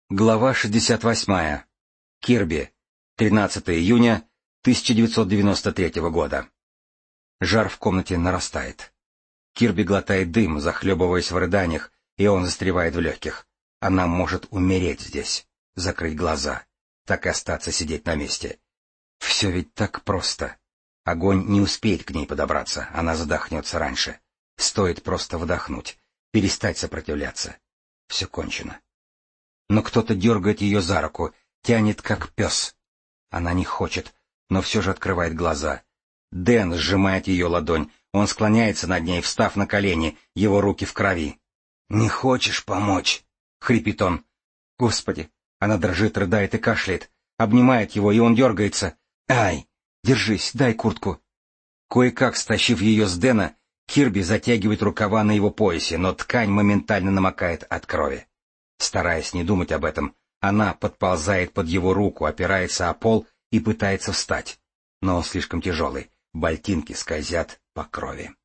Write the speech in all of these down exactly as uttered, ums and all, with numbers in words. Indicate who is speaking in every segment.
Speaker 1: Глава шестьдесят восьмая. Кирби. тринадцатого июня тысяча девятьсот девяносто третьего года. Жар в комнате нарастает. Кирби глотает дым, захлебываясь в рыданиях, и он застревает в легких. Она может умереть здесь, закрыть глаза, так и остаться сидеть на месте. Все ведь так просто. Огонь не успеет к ней подобраться, она задохнется раньше. Стоит просто вдохнуть, перестать сопротивляться. Все кончено. Но кто-то дергает ее за руку, тянет как пес. Она не хочет, но все же открывает глаза. Дэн сжимает ее ладонь, он склоняется над ней, встав на колени, его руки в крови. «Не хочешь помочь?» — хрипит он. «Господи!» — она дрожит, рыдает и кашляет, обнимает его, и он дергается. «Ай! Держись, дай куртку!» Кое-как стащив ее с Дэна, Кирби затягивает рукава на его поясе, но ткань моментально намокает от крови. Стараясь не думать об этом, она подползает под его руку, опирается о пол и пытается встать. Но он слишком тяжелый, ботинки скользят по крови.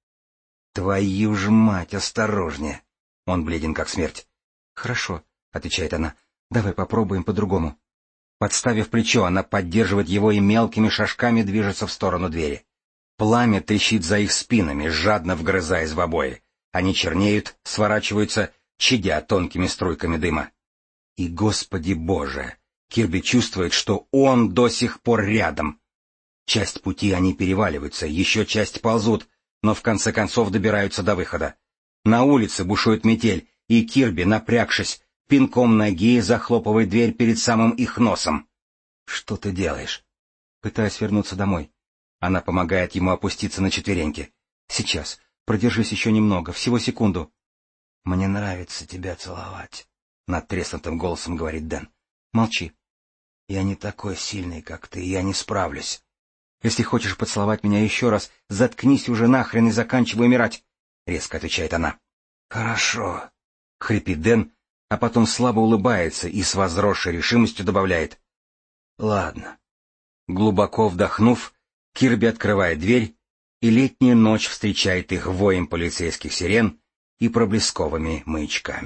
Speaker 1: «Твою ж мать, осторожнее!» Он бледен как смерть. «Хорошо», — отвечает она, — «давай попробуем по-другому». Подставив плечо, она поддерживает его и мелкими шажками движется в сторону двери. Пламя трещит за их спинами, жадно вгрызаясь в обои. Они чернеют, сворачиваются, чадя тонкими струйками дыма. И, Господи Боже, Кирби чувствует, что он до сих пор рядом. Часть пути они переваливаются, еще часть ползут, но в конце концов добираются до выхода. На улице бушует метель, и Кирби, напрягшись, пинком ноги захлопывает дверь перед самым их носом. «Что ты делаешь?» «Пытаюсь вернуться домой». Она помогает ему опуститься на четвереньки. «Сейчас. Продержись еще немного, всего секунду». «Мне нравится тебя целовать», — надтреснутым голосом говорит Дэн. «Молчи». «Я не такой сильный, как ты, я не справлюсь». «Если хочешь поцеловать меня еще раз, заткнись уже нахрен и заканчивай умирать», — резко отвечает она. «Хорошо», — хрипит Дэн, а потом слабо улыбается и с возросшей решимостью добавляет. «Ладно». Глубоко вдохнув, Кирби открывает дверь, и летняя ночь встречает их воем полицейских сирен и проблесковыми маячками.